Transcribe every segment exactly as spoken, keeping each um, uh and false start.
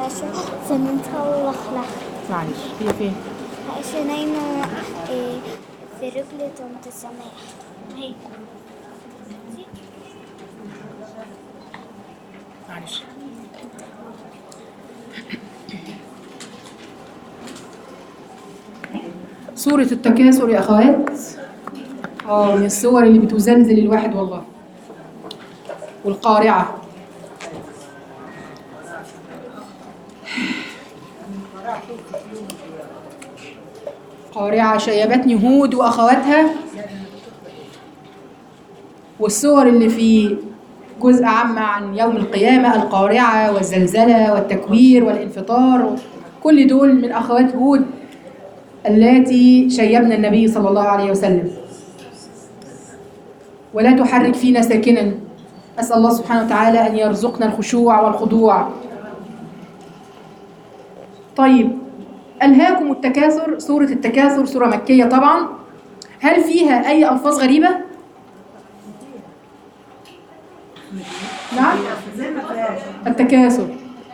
عشان زمنتها والأخلع. معلش هي فين؟ عشان نايمة إيه في رجل طنط سماح. هي معلش سورة التكاثر يا أخوات، اه من الصور اللي بتزلزل الواحد والله. والقارعة، قارعة شيبتني هود وأخواتها. والصور اللي في جزء عام عن يوم القيامة، القارعة والزلزلة والتكوير والانفطار، كل دول من أخوات هود التي شيبنا النبي صلى الله عليه وسلم. ولا تحرك فينا ساكنا، أسأل الله سبحانه وتعالى أن يرزقنا الخشوع والخضوع. طيب، ألهاكم التكاثر، سورة التكاثر سورة مكية طبعا. هل فيها أي ألفاظ غريبة؟ نعم؟ التكاثر،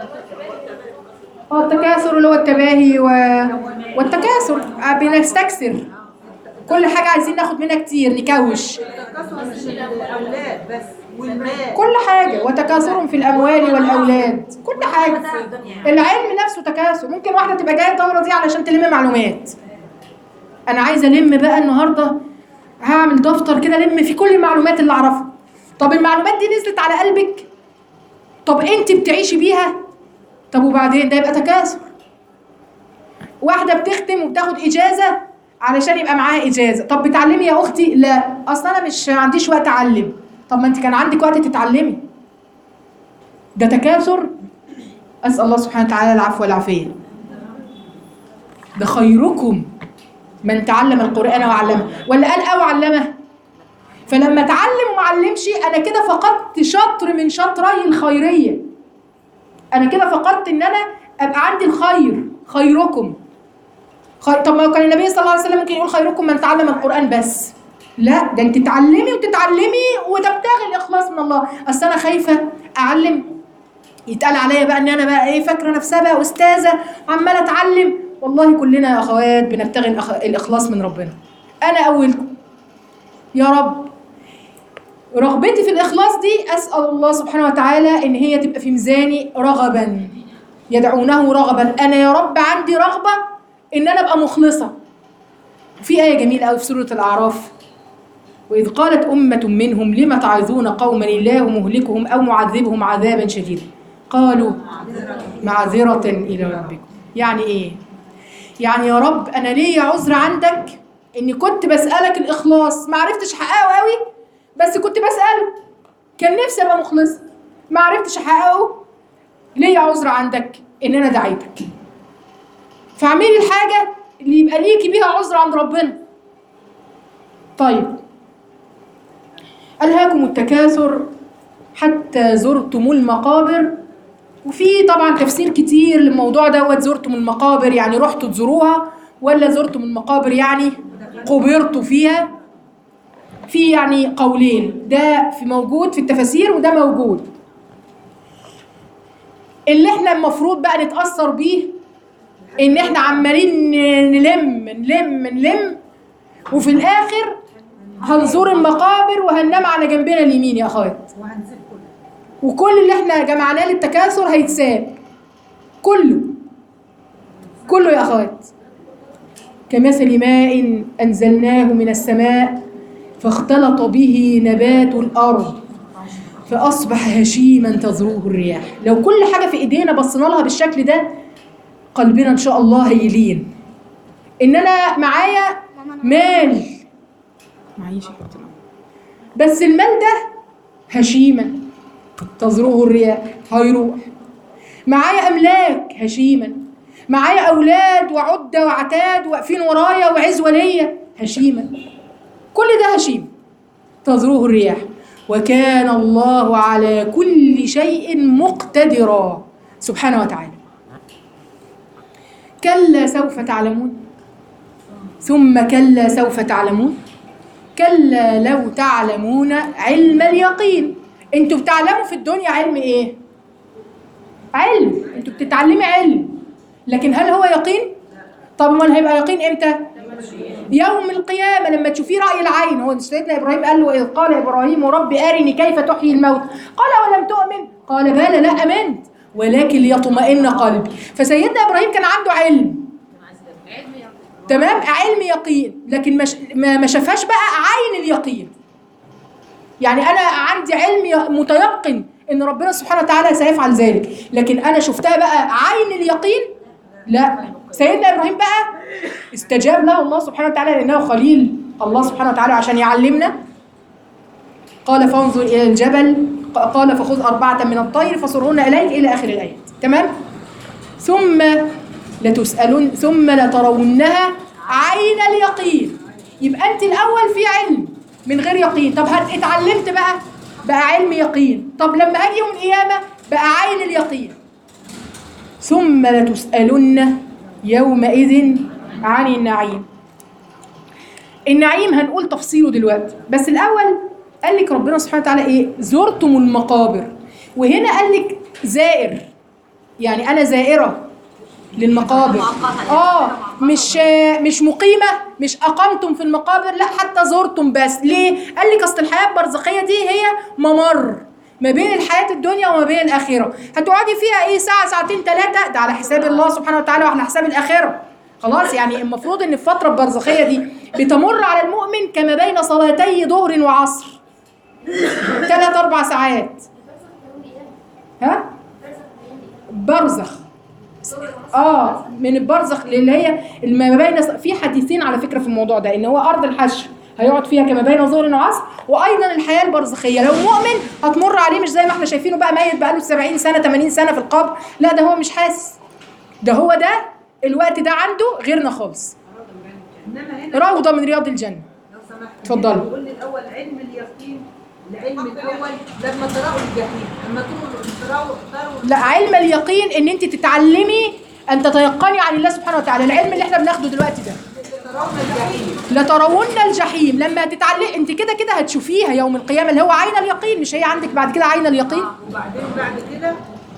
اه التكاثر اللي هو التباهي و... والتكاثر بنستكثر كل حاجة عايزين ناخد منها كتير، نكوش التكاثر مش الأولاد بس والمال، كل حاجة، وتكاثر في الأموال والأولاد، كل حاجة. العلم نفسه تكاثر. ممكن واحدة تبقى جاية الدورة دي علشان تلم معلومات. أنا عايزة ألم بقى النهاردة، هعمل دفتر كده ألم في كل المعلومات اللي أعرفها. طب المعلومات دي نزلت على قلبك؟ طب أنت بتعيشي بيها؟ طب وبعدين؟ ده يبقى تكاثر. واحدة بتختم وبتاخد إجازة علشان يبقى معاها إجازة. طب بتعلمي يا أختي؟ لا، أصلا أنا مش عنديش وقت أعلم. طب ما أنت كان عندك وقت تتعلمي. ده تكاثر. أسأل الله سبحانه وتعالى العفو والعافية. ده خيركم من تعلم القرآن وعلمه، ولا قال أو علمه؟ فلما اتعلم وما علمش أنا كده فقدت شطر من شطري الخيرية. أنا كده فقدت إن أنا أبقى عندي الخير. خيركم خير. طب ما كان النبي صلى الله عليه وسلم ممكن يقول خيركم من تعلم القرآن بس. لا، ده أنت تعلمي وتتعلمي وتبتغي الإخلاص من الله. أصل أنا خايفة أعلم يتقال عليا بقى إن أنا بقى إيه، فاكرة نفسها بقى أستاذة وعمالة أتعلم. والله كلنا يا أخوات بنبتغي الإخلاص من ربنا. أنا أولكم يا رب. رغبتي في الإخلاص دي أسأل الله سبحانه وتعالى إن هي تبقى في ميزاني رغبا، يدعونه رغبا. أنا يا رب عندي رغبة إن أنا أبقى مخلصة. في آية جميلة أوي في سورة الأعراف: وإذ قالت أمة منهم لم تعظون قوما الله مهلكهم أو معذبهم عذابا شديدا قالوا معذرة إلى ربكم. يعني إيه؟ يعني يا رب أنا ليا عذر عندك إني كنت بسألك الإخلاص، ما عرفتش أحققه قوي، بس كنت بسأله، كان نفسي أبقى مخلصة، ما عرفتش أحققه، ليا عذر عندك إن أنا دعيتك. فاعملي الحاجة اللي يبقى ليكي بيها عذر عند ربنا. طيب، ألهاكم التكاثر حتى زرتم المقابر. وفي طبعا تفسير كتير للموضوع دوت. زرتم المقابر يعني رحتوا تزوروها، ولا زرتم المقابر يعني قبرتوا فيها؟ في يعني قولين، ده في موجود في التفاسير وده موجود. اللي احنا المفروض بقى نتأثر بيه ان احنا عمالين نلم نلم نلم وفي الاخر هنزور المقابر وهننام على جنبنا اليمين يا اخوات، وكل اللي احنا جمعناه للتكاثر هيتساب كله كله يا اخوات. كمثل ماء انزلناه من السماء فاختلط به نبات الارض فاصبح هشيما تذروه الرياح. لو كل حاجه في ايدينا بصينا لها بالشكل ده قلبنا ان شاء الله هيلين. ان انا معايا مال، معيش بس المال ده هشيما تذروه الرياح، هيروح. معايا املاك هشيما، معايا اولاد وعده وعتاد واقفين ورايا وعزوه ليا هشيما، كل ده هشيم تذروه الرياح. وكان الله على كل شيء مقتدرا سبحانه وتعالى. كلا سوف تعلمون ثم كلا سوف تعلمون كلا لو تعلمون علم اليقين. انتوا بتعلموا في الدنيا علم ايه؟ علم، انتوا بتتعلمي علم، لكن هل هو يقين؟ طب امال هيبقى يقين امتى؟ يوم القيامه لما تشوفيه راي العين. هو سيدنا ابراهيم قال له اذ قال ابراهيم رب ارني كيف تحيي الموت، قال ولم تؤمن، قال بلى لا امنت ولكن ليطمئن قلبي. فسيدنا ابراهيم كان عنده علم، تمام، علم يقين، لكن مش ما شافهاش بقى عين اليقين. يعني انا عندي علم متيقن ان ربنا سبحانه وتعالى سيفعل ذلك، لكن انا شفتها بقى عين اليقين لا. سيدنا ابراهيم بقى استجاب له الله سبحانه وتعالى لانه خليل الله سبحانه وتعالى عشان يعلمنا. قال فانظر الى الجبل، قال فخذ اربعه من الطير فصرهن اليك الى اخر الايات، تمام. ثم لتسالن ثم لترونها عين اليقين. يبقى انت الاول في علم من غير يقين، طب اتعلمت بقى بقى علم يقين، طب لما هاجي يوم القيامه بقى عين اليقين. ثم لتسالن يومئذ عن النعيم. النعيم هنقول تفصيله دلوقتي، بس الاول قال لك ربنا سبحانه وتعالى ايه؟ زرتم المقابر، وهنا قال لك زائر، يعني انا زائره للمقابر. اه مش مش مقيمه، مش اقمتم في المقابر، لا حتى زرتم. بس ليه؟ قال لك اصل الحياه البرزخيه دي هي ممر ما بين الحياه الدنيا وما بين الاخره، هتقعدي فيها ايه ساعه ساعتين ثلاثه، ده على حساب الله سبحانه وتعالى وعلى حساب الاخره. خلاص، يعني المفروض ان الفتره البرزخيه دي بتمر على المؤمن كما بين صلاتي ظهر وعصر، ثلاث اربع ساعات. ها؟ برزخ. اه من البرزخ اللي هي ما بين، في حديثين على فكره في الموضوع ده، ان هو ارض الحشر هيقعد فيها كما بين ظهر وعصر، وايضا الحياه البرزخيه لو مؤمن هتمر عليه مش زي ما احنا شايفينه بقى ميت بقى له سبعين سنه ثمانين سنه في القبر، لا ده هو مش حاسس، ده هو ده الوقت ده عنده غيرنا خالص. روضه من رياض الجنه. لو سمحت اتفضلي. قلنا الاول علم اليقين، العلم الاول لما تراوا الجحيم، لما تراوا تراوا لا، علم اليقين ان انت تتعلمي ان تتيقني عن الله سبحانه وتعالى، العلم اللي احنا بناخده دلوقتي ده. ترون الجحيم، لترون الجحيم، لما تتعلمي انت كده كده هتشوفيها يوم القيامه، اللي هو عين اليقين، مش هي عندك بعد كده عين اليقين؟ وبعدين بعد كده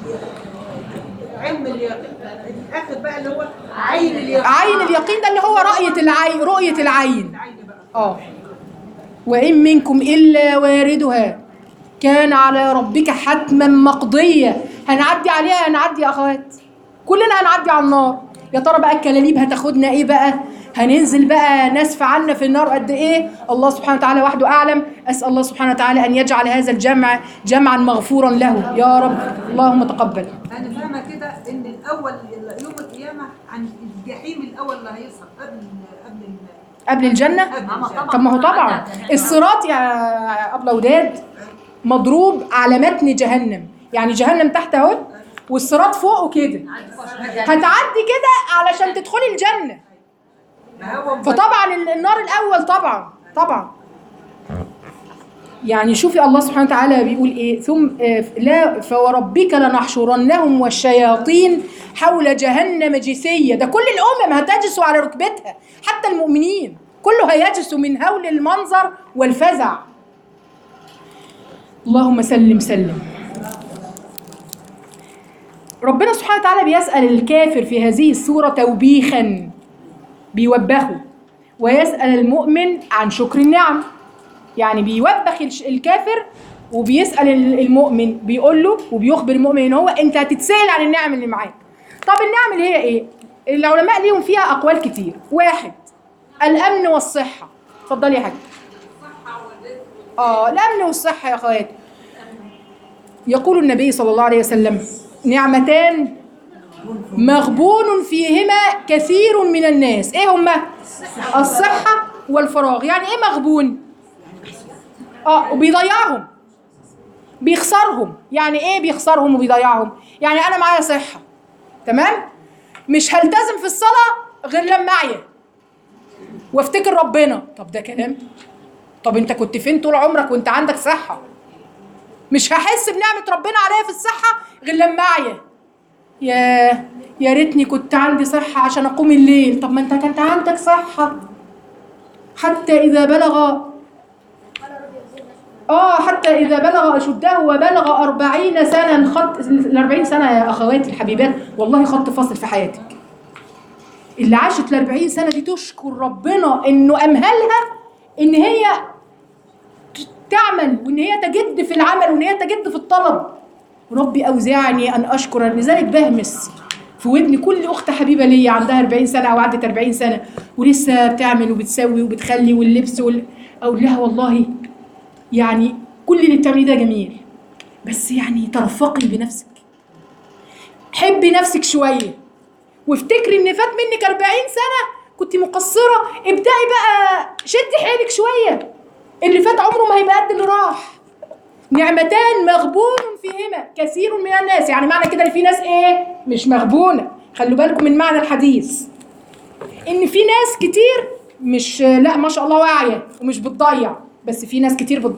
علم اليقين الاخر بقى اللي هو عين اليقين. عين اليقين ده اللي هو رؤيه العين، رؤيه العين. العين بقى. اه وإن منكم إلا واردها كان على ربك حتما مقضية. هنعدي عليها، هنعدي يا أخوات، كلنا هنعدي على النار. يا ترى بقى الكلاليب هتاخدنا إيه بقى؟ هننزل بقى نسف عنا في النار قد إيه؟ الله سبحانه وتعالى وحده أعلم. أسأل الله سبحانه وتعالى أن يجعل هذا الجمع جمعا مغفورا له يا رب، اللهم تقبل. أنا فاهمة كده إن الأول يوم القيامة عن الجحيم الأول اللي هيصعد قبل قبل قبل الجنة؟ طب ما هو طبعا الصراط يا أبلة وداد مضروب على متن جهنم، يعني جهنم تحت اهو والصراط فوقه كده، هتعدي كده علشان تدخلي الجنة. فطبعا النار الأول طبعا طبعا. يعني شوفي الله سبحانه وتعالى بيقول ايه، ثم لا فوربك لنحشرنهم والشياطين حول جهنم جثية. ده كل الأمم هتجسوا على ركبتها، حتى المؤمنين كله هيجسوا من هول المنظر والفزع. اللهم سلم سلم. ربنا سبحانه وتعالى بيسأل الكافر في هذه السورة توبيخا، بيوبخه، ويسأل المؤمن عن شكر النعم. يعني بيوبخ الكافر وبيسأل المؤمن، بيقول له وبيخبر المؤمن ان هو انت هتتسأل عن النعم اللي معاك. طب النعم اللي هي ايه؟ العلماء ليهم فيها اقوال كتير. واحد، الامن والصحة. اتفضلي يا حاج. اه الامن والصحة يا اخوات. يقول النبي صلى الله عليه وسلم نعمتان مغبون فيهما كثير من الناس. ايه هما؟ الصحة والفراغ. يعني ايه مغبون؟ اه وبيضيعهم، بيخسرهم. يعني ايه بيخسرهم وبيضيعهم؟ يعني انا معايا صحة تمام، مش هلتزم في الصلاة غير لما اعيا وافتكر ربنا. طب ده كلام؟ طب انت كنت فين طول عمرك وانت عندك صحة؟ مش هحس بنعمة ربنا عليا في الصحة غير لما اعيا. يا يا ريتني كنت عندي صحة عشان اقوم الليل. طب ما انت كانت عندك صحة حتى اذا بلغ اه حتى اذا بلغ اشده وبلغ أربعين سنه، خط ال أربعين سنه يا اخواتي الحبيبات والله خط فاصل في حياتك. اللي عاشت ال أربعين سنه دي تشكر ربنا انه امهلها ان هي تعمل، وان هي تجد في العمل، وان هي تجد في الطلب. ربي اوزعني ان اشكر. لذلك بهمس في ودني كل اخت حبيبه ليا عندها أربعين سنه او عدت أربعين سنه ولسه بتعمل وبتسوي وبتخلي واللبس وال... اقول لها والله يعني كل اللي بتعمليه ده جميل، بس يعني ترفقي بنفسك، حبي نفسك شويه، وافتكري ان فات منك أربعين سنه كنت مقصره، ابدأي بقى شدي حيلك شويه، اللي فات عمره ما هيبقى قد اللي راح. نعمتان مغبون فيهما كثير من الناس، يعني معنى كده ان في ناس ايه مش مغبونه. خلوا بالكم من معنى الحديث، ان في ناس كتير مش لا ما شاء الله واعيه ومش بتضيع، بس في ناس كتير بتضيع.